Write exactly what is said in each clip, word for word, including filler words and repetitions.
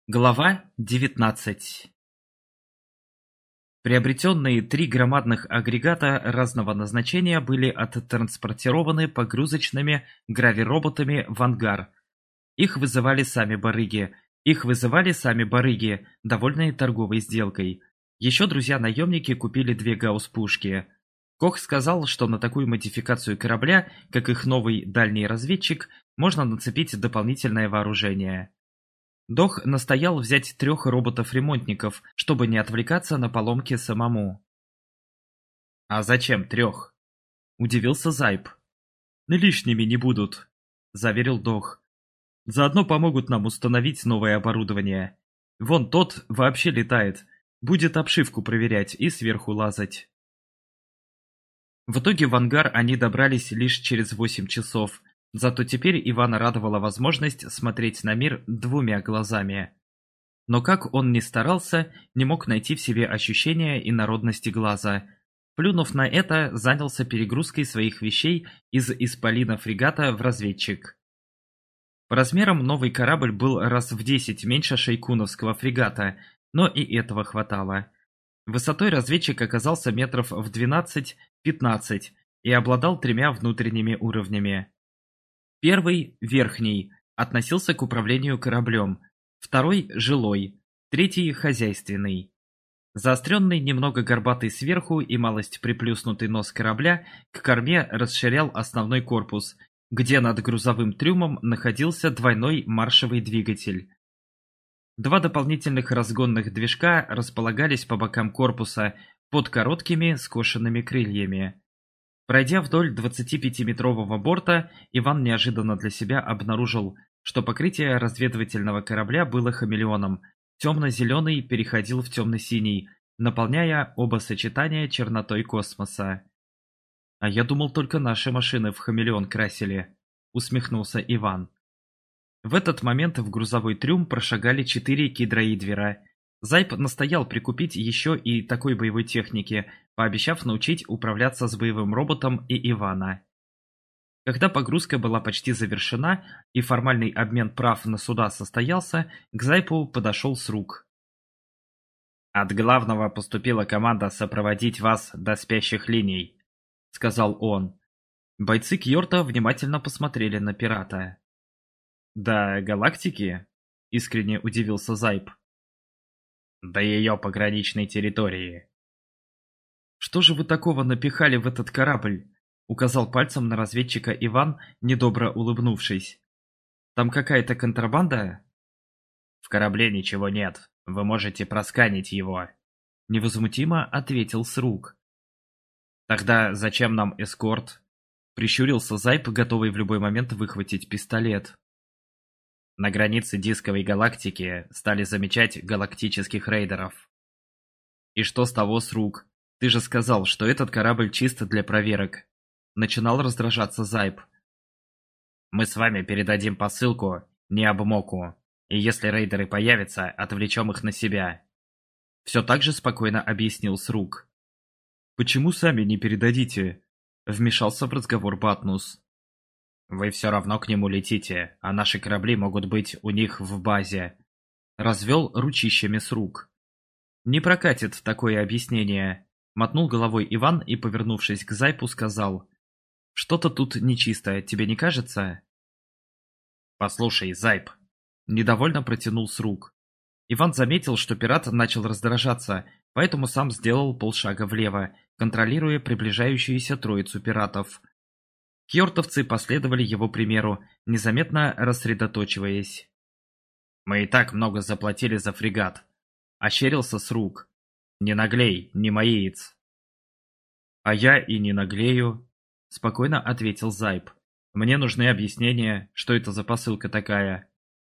Глава девятнадцать. Приобретенные три громадных агрегата разного назначения были оттранспортированы погрузочными гравироботами в ангар. Их вызывали сами барыги. Их вызывали сами барыги, довольные торговой сделкой. Еще друзья-наемники купили две гаусс-пушки. Кох сказал, что на такую модификацию корабля, как их новый дальний разведчик, можно нацепить дополнительное вооружение. Дох настоял взять трех роботов-ремонтников, чтобы не отвлекаться на поломки самому. «А зачем трех?» – удивился Зайб. «Лишними не будут», – заверил Дох. «Заодно помогут нам установить новое оборудование. Вон тот вообще летает, будет обшивку проверять и сверху лазать». В итоге в ангар они добрались лишь через восемь часов. Зато теперь Ивана радовала возможность смотреть на мир двумя глазами. Но как он ни старался, не мог найти в себе ощущения инородности глаза. Плюнув на это, занялся перегрузкой своих вещей из исполина фрегата в разведчик. По размерам новый корабль был раз в десять меньше шейкуновского фрегата, но и этого хватало. Высотой разведчик оказался метров в двенадцать-пятнадцать и обладал тремя внутренними уровнями. Первый, верхний, относился к управлению кораблем, второй – жилой, третий – хозяйственный. Заостренный, немного горбатый сверху и малость приплюснутый нос корабля к корме расширял основной корпус, где над грузовым трюмом находился двойной маршевый двигатель. Два дополнительных разгонных движка располагались по бокам корпуса под короткими скошенными крыльями. Пройдя вдоль двадцатипятиметрового борта, Иван неожиданно для себя обнаружил, что покрытие разведывательного корабля было хамелеоном. Темно-зеленый переходил в темно-синий, наполняя оба сочетания чернотой космоса. «А я думал, только наши машины в хамелеон красили», — усмехнулся Иван. В этот момент в грузовой трюм прошагали четыре кидроидвера. Зайб настоял прикупить еще и такой боевой техники, пообещав научить управляться с боевым роботом и Ивана. Когда погрузка была почти завершена и формальный обмен прав на суда состоялся, к Зайпу подошел Срук. «От главного поступила команда сопроводить вас до спящих линий», — сказал он. Бойцы Кьорта внимательно посмотрели на пирата. «До галактики?» — искренне удивился Зайб. «До ее пограничной территории». «Что же вы такого напихали в этот корабль?» — указал пальцем на разведчика Иван, недобро улыбнувшись. «Там какая-то контрабанда?» «В корабле ничего нет. Вы можете просканить его», — невозмутимо ответил Срук. «Тогда зачем нам эскорт?» — прищурился Зайб, готовый в любой момент выхватить пистолет. На границе дисковой галактики стали замечать галактических рейдеров. «И что с того, Срук? Ты же сказал, что этот корабль чисто для проверок». Начинал раздражаться Зайб. «Мы с вами передадим посылку не обмоку, и если рейдеры появятся, отвлечем их на себя». Все так же спокойно объяснил Срук. «Почему сами не передадите?» — вмешался в разговор Батнус. «Вы все равно к нему летите, а наши корабли могут быть у них в базе», — развел ручищами Срук. «Не прокатит такое объяснение», — мотнул головой Иван и, повернувшись к Зайпу, сказал. «Что-то тут нечисто, тебе не кажется?» «Послушай, Зайп», — недовольно протянул Срук. Иван заметил, что пират начал раздражаться, поэтому сам сделал полшага влево, контролируя приближающуюся троицу пиратов. Кьортовцы последовали его примеру, незаметно рассредоточиваясь. «Мы и так много заплатили за фрегат», — ощерился Срук. «Не наглей, не моеец». «А я и не наглею», — спокойно ответил Зайб. «Мне нужны объяснения, что это за посылка такая».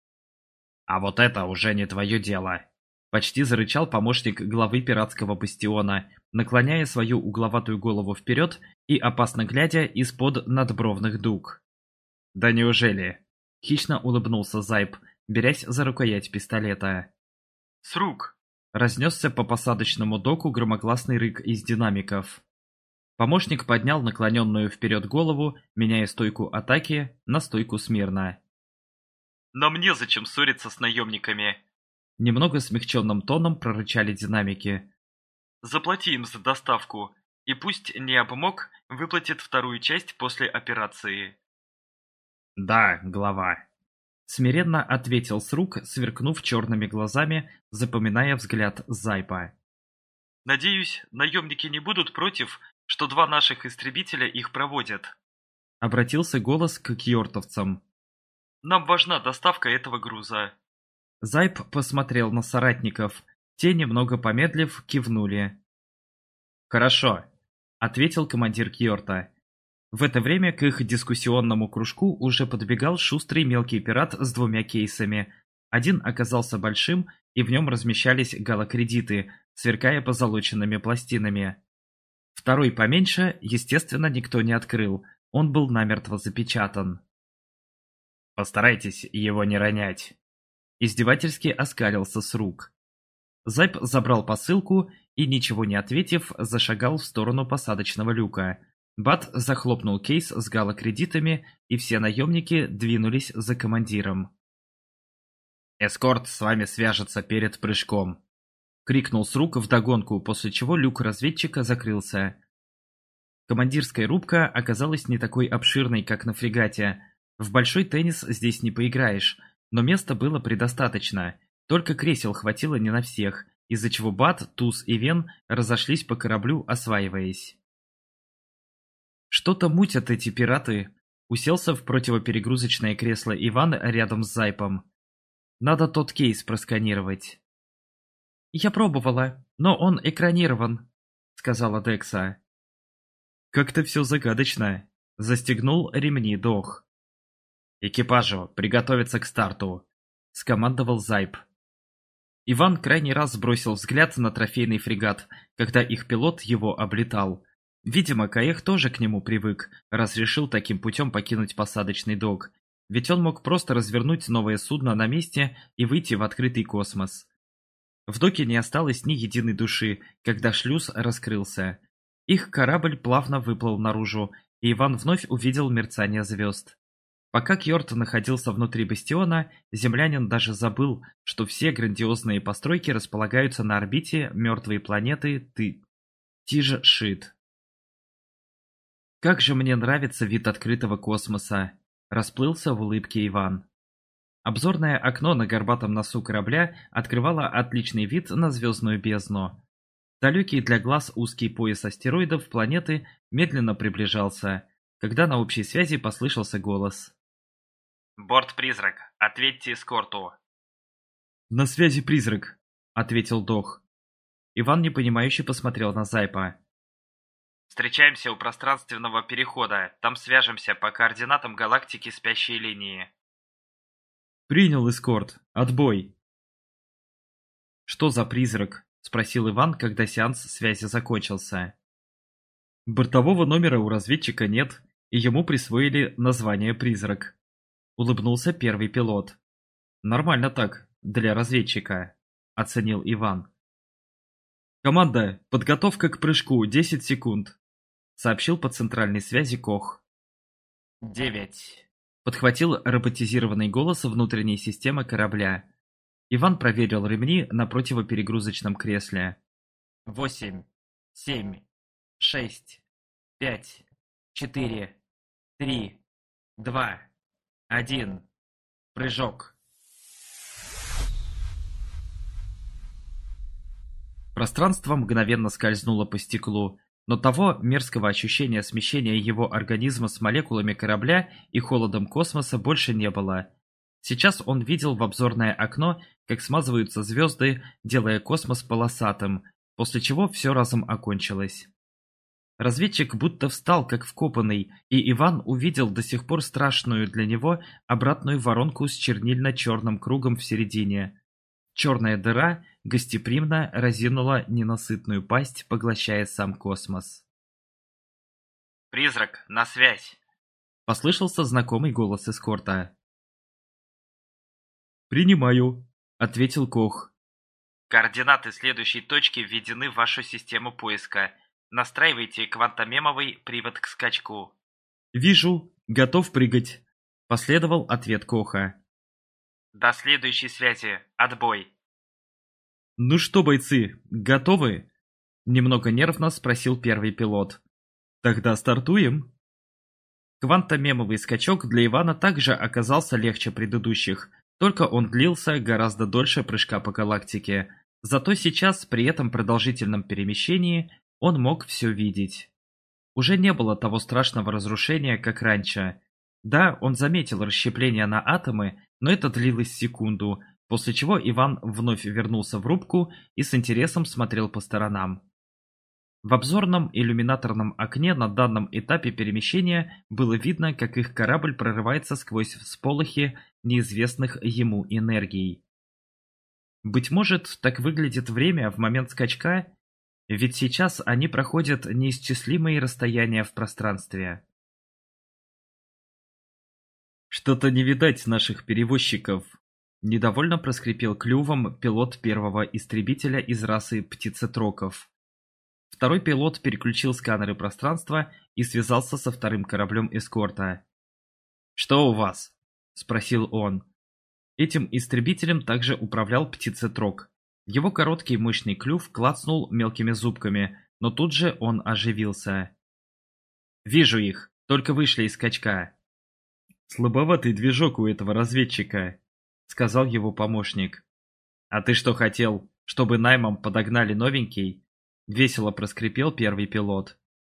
«А вот это уже не твое дело», — почти зарычал помощник главы пиратского бастиона, наклоняя свою угловатую голову вперед и опасно глядя из-под надбровных дуг. «Да неужели?» — хищно улыбнулся Зайб, берясь за рукоять пистолета. «Срук!» — разнесся по посадочному доку громогласный рык из динамиков. Помощник поднял наклоненную вперед голову, меняя стойку атаки на стойку смирно. «Но мне зачем ссориться с наемниками?» Немного смягченным тоном прорычали динамики. «Заплати им за доставку, и пусть Необмог выплатит вторую часть после операции». «Да, глава», — смиренно ответил Срук, сверкнув черными глазами, запоминая взгляд Зайпа. «Надеюсь, наемники не будут против, что два наших истребителя их проводят», — обратился голос к кьортовцам. «Нам важна доставка этого груза». Зайп посмотрел на соратников. Те, немного помедлив, кивнули. «Хорошо», — ответил командир Кьорта. В это время к их дискуссионному кружку уже подбегал шустрый мелкий пират с двумя кейсами. Один оказался большим, и в нем размещались галокредиты, сверкая позолоченными пластинами. Второй поменьше, естественно, никто не открыл, он был намертво запечатан. «Постарайтесь его не ронять», — издевательски оскалился Срук. Зайп забрал посылку и, ничего не ответив, зашагал в сторону посадочного люка. Бат захлопнул кейс с галокредитами, и все наемники двинулись за командиром. «Эскорт с вами свяжется перед прыжком», — крикнул Срук вдогонку, после чего люк разведчика закрылся. Командирская рубка оказалась не такой обширной, как на фрегате. В большой теннис здесь не поиграешь, но места было предостаточно, только кресел хватило не на всех, из-за чего Бат, Туз и Вен разошлись по кораблю, осваиваясь. «Что-то мутят эти пираты», — уселся в противоперегрузочное кресло Иван рядом с Зайпом. «Надо тот кейс просканировать». «Я пробовала, но он экранирован», — сказала Декса. «Как-то все загадочно», — застегнул ремни Дох. «Экипажу приготовиться к старту», — скомандовал Зайп. Иван крайний раз бросил взгляд на трофейный фрегат, когда их пилот его облетал. Видимо, Каэх тоже к нему привык, раз решил таким путем покинуть посадочный док. Ведь он мог просто развернуть новое судно на месте и выйти в открытый космос. В доке не осталось ни единой души, когда шлюз раскрылся. Их корабль плавно выплыл наружу, и Иван вновь увидел мерцание звезд. Пока Кьорт находился внутри бастиона, землянин даже забыл, что все грандиозные постройки располагаются на орбите мертвой планеты Ты... Тиж-Шит. «Как же мне нравится вид открытого космоса!» – расплылся в улыбке Иван. Обзорное окно на горбатом носу корабля открывало отличный вид на звездную бездну. Далекий для глаз узкий пояс астероидов планеты медленно приближался, когда на общей связи послышался голос. «Борт-призрак, ответьте эскорту!» «На связи призрак», — ответил Дох. Иван непонимающе посмотрел на Зайпа. «Встречаемся у пространственного перехода, там свяжемся по координатам галактики спящей линии». «Принял, эскорт. Отбой!» «Что за призрак?» — спросил Иван, когда сеанс связи закончился. «Бортового номера у разведчика нет, и ему присвоили название «Призрак», — улыбнулся первый пилот. «Нормально так, для разведчика», — оценил Иван. «Команда, подготовка к прыжку, десять секунд», — сообщил по центральной связи Кох. «Девять», — подхватил роботизированный голос внутренней системы корабля. Иван проверил ремни на противоперегрузочном кресле. «Восемь, семь, шесть, пять, четыре, три, два, один, прыжок». Пространство мгновенно скользнуло по стеклу, но того мерзкого ощущения смещения его организма с молекулами корабля и холодом космоса больше не было. Сейчас он видел в обзорное окно, как смазываются звезды, делая космос полосатым, после чего все разом окончилось. Разведчик будто встал как вкопанный, и Иван увидел до сих пор страшную для него обратную воронку с чернильно-черным кругом в середине. Черная дыра гостеприимно разинула ненасытную пасть, поглощая сам космос. «Призрак, на связь!» — послышался знакомый голос эскорта. «Принимаю», — ответил Кох. «Координаты следующей точки введены в вашу систему поиска. Настраивайте квантомемовый привод к скачку». «Вижу, готов прыгать», — последовал ответ Коха. «До следующей связи. Отбой». «Ну что, бойцы, готовы?» Немного нервно спросил первый пилот. «Тогда стартуем?» Квантомемовый скачок для Ивана также оказался легче предыдущих, только он длился гораздо дольше прыжка по галактике. Зато сейчас, при этом продолжительном перемещении, он мог все видеть. Уже не было того страшного разрушения, как раньше. Да, он заметил расщепление на атомы, но это длилось секунду, после чего Иван вновь вернулся в рубку и с интересом смотрел по сторонам. В обзорном иллюминаторном окне на данном этапе перемещения было видно, как их корабль прорывается сквозь всполохи неизвестных ему энергий. Быть может, так выглядит время в момент скачка, ведь сейчас они проходят неисчислимые расстояния в пространстве. «Что-то не видать наших перевозчиков», — недовольно проскрипел клювом пилот первого истребителя из расы птицетроков. Второй пилот переключил сканеры пространства и связался со вторым кораблем эскорта. «Что у вас?» – спросил он. Этим истребителем также управлял птицетрок. Его короткий мощный клюв клацнул мелкими зубками, но тут же он оживился. «Вижу их, только вышли из скачка». «Слабоватый движок у этого разведчика», – сказал его помощник. «А ты что хотел, чтобы наймом подогнали новенький?» — весело проскрипел первый пилот.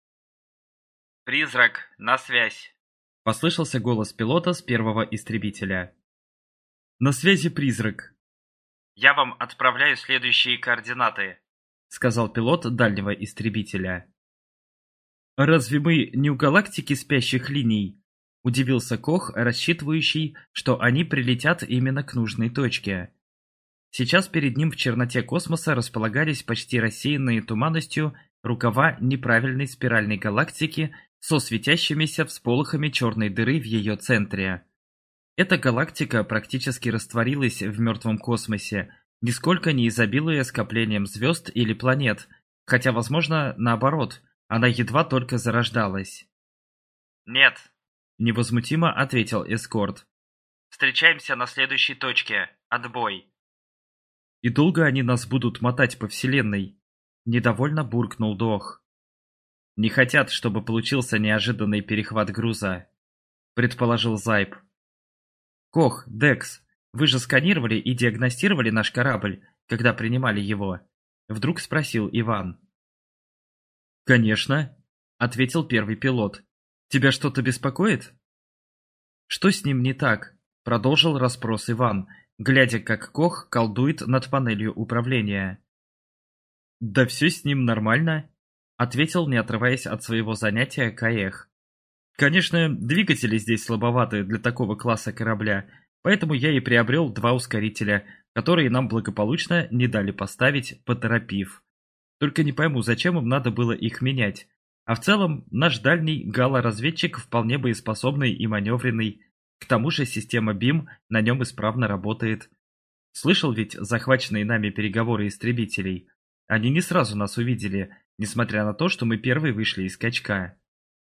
«Призрак, на связь!» — послышался голос пилота с первого истребителя. «На связи, призрак!» «Я вам отправляю следующие координаты», — сказал пилот дальнего истребителя. «А разве мы не у галактики спящих линий?» — удивился Кох, рассчитывающий, что они прилетят именно к нужной точке. Сейчас перед ним в черноте космоса располагались почти рассеянные туманностью рукава неправильной спиральной галактики со светящимися всполохами черной дыры в ее центре. Эта галактика практически растворилась в мертвом космосе, нисколько не изобилуя скоплением звезд или планет, хотя, возможно, наоборот, она едва только зарождалась. «Нет», — невозмутимо ответил эскорт. «Встречаемся на следующей точке. Отбой». «И долго они нас будут мотать по вселенной?» – недовольно буркнул Дох. «Не хотят, чтобы получился неожиданный перехват груза», – предположил Зайб. «Кох, Декс, вы же сканировали и диагностировали наш корабль, когда принимали его?» – вдруг спросил Иван. «Конечно», – ответил первый пилот. «Тебя что-то беспокоит?» «Что с ним не так?» – продолжил расспрос Иван, глядя, как Кох колдует над панелью управления. «Да все с ним нормально», — ответил, не отрываясь от своего занятия, Каэх. «Конечно, двигатели здесь слабоваты для такого класса корабля, поэтому я и приобрел два ускорителя, которые нам благополучно не дали поставить, поторопив. Только не пойму, зачем им надо было их менять. А в целом, наш дальний гало-разведчик вполне боеспособный и маневренный. К тому же система БИМ на нем исправно работает. Слышал ведь захваченные нами переговоры истребителей? Они не сразу нас увидели, несмотря на то, что мы первые вышли из скачка».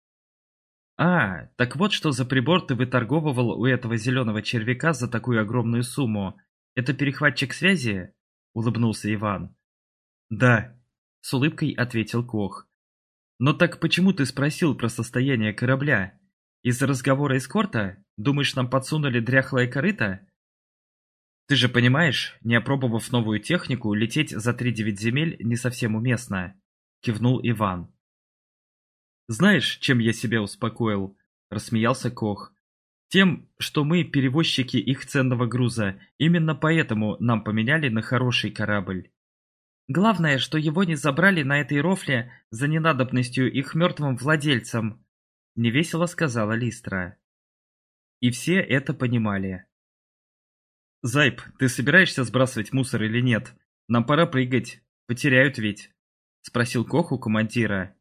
«А, так вот что за прибор ты выторговывал у этого зеленого червяка за такую огромную сумму. Это перехватчик связи?» — улыбнулся Иван. «Да», — с улыбкой ответил Кох. «Но так почему ты спросил про состояние корабля? Из-за разговора эскорта? Думаешь, нам подсунули дряхлое корыто?» «Ты же понимаешь, не опробовав новую технику, лететь за три-девять земель не совсем уместно», — кивнул Иван. «Знаешь, чем я себя успокоил?» — рассмеялся Кох. «Тем, что мы перевозчики их ценного груза, именно поэтому нам поменяли на хороший корабль. Главное, что его не забрали на этой рофле за ненадобностью их мертвым владельцам», — невесело сказала Листра. И все это понимали. «Зайб, ты собираешься сбрасывать мусор или нет? Нам пора прыгать. Потеряют ведь?» — спросил Кох у командира.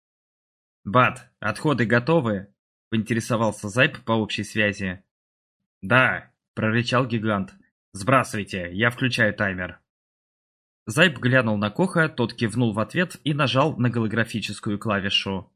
«Бат, отходы готовы?» — поинтересовался Зайб по общей связи. «Да», — прорычал гигант. «Сбрасывайте, я включаю таймер». Зайб глянул на Коха, тот кивнул в ответ и нажал на голографическую клавишу.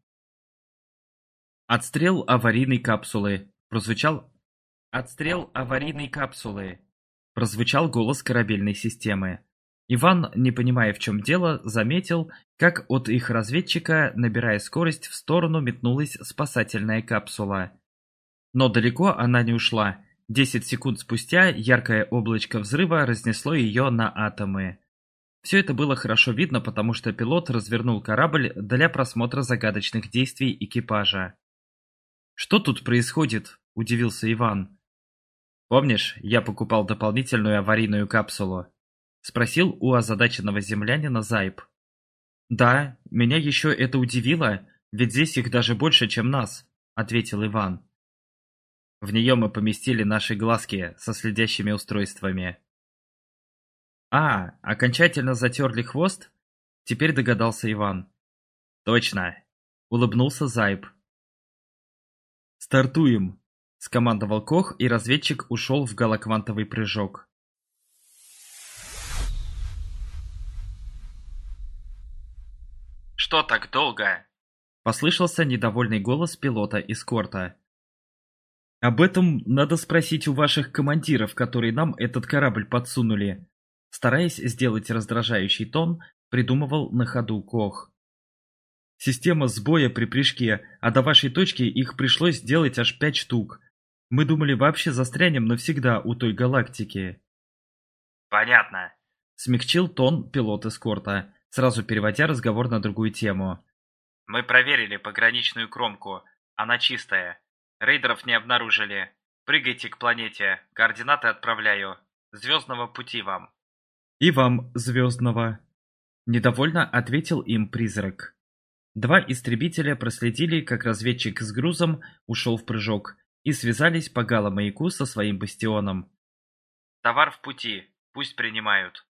«Отстрел аварийной капсулы», — прозвучал... «Отстрел аварийной капсулы», — прозвучал голос корабельной системы. Иван, не понимая, в чем дело, заметил, как от их разведчика, набирая скорость, в сторону метнулась спасательная капсула. Но далеко она не ушла. Десять секунд спустя яркое облачко взрыва разнесло ее на атомы. Все это было хорошо видно, потому что пилот развернул корабль для просмотра загадочных действий экипажа. «Что тут происходит?» – удивился Иван. «Помнишь, я покупал дополнительную аварийную капсулу?» – спросил у озадаченного землянина Зайб. «Да, меня еще это удивило, ведь здесь их даже больше, чем нас», – ответил Иван. «В нее мы поместили наши глазки со следящими устройствами». «А, окончательно затерли хвост?» – теперь догадался Иван. «Точно!» – улыбнулся Зайб. «Стартуем!» – скомандовал Кох, и разведчик ушел в галоквантовый прыжок. «Что так долго?» – послышался недовольный голос пилота эскорта. «Об этом надо спросить у ваших командиров, которые нам этот корабль подсунули», – стараясь сделать раздражающий тон, придумывал на ходу Кох. «Система сбоя при прыжке, а до вашей точки их пришлось сделать аж пять штук. Мы думали, вообще застрянем навсегда у той галактики». «Понятно», – смягчил тон пилот эскорта, сразу переводя разговор на другую тему. «Мы проверили пограничную кромку, она чистая. Рейдеров не обнаружили. Прыгайте к планете, координаты отправляю. Звездного пути вам». «И вам звездного», – недовольно ответил им призрак. Два истребителя проследили, как разведчик с грузом ушел в прыжок, и связались по галомаяку со своим бастионом. «Товар в пути, пусть принимают»,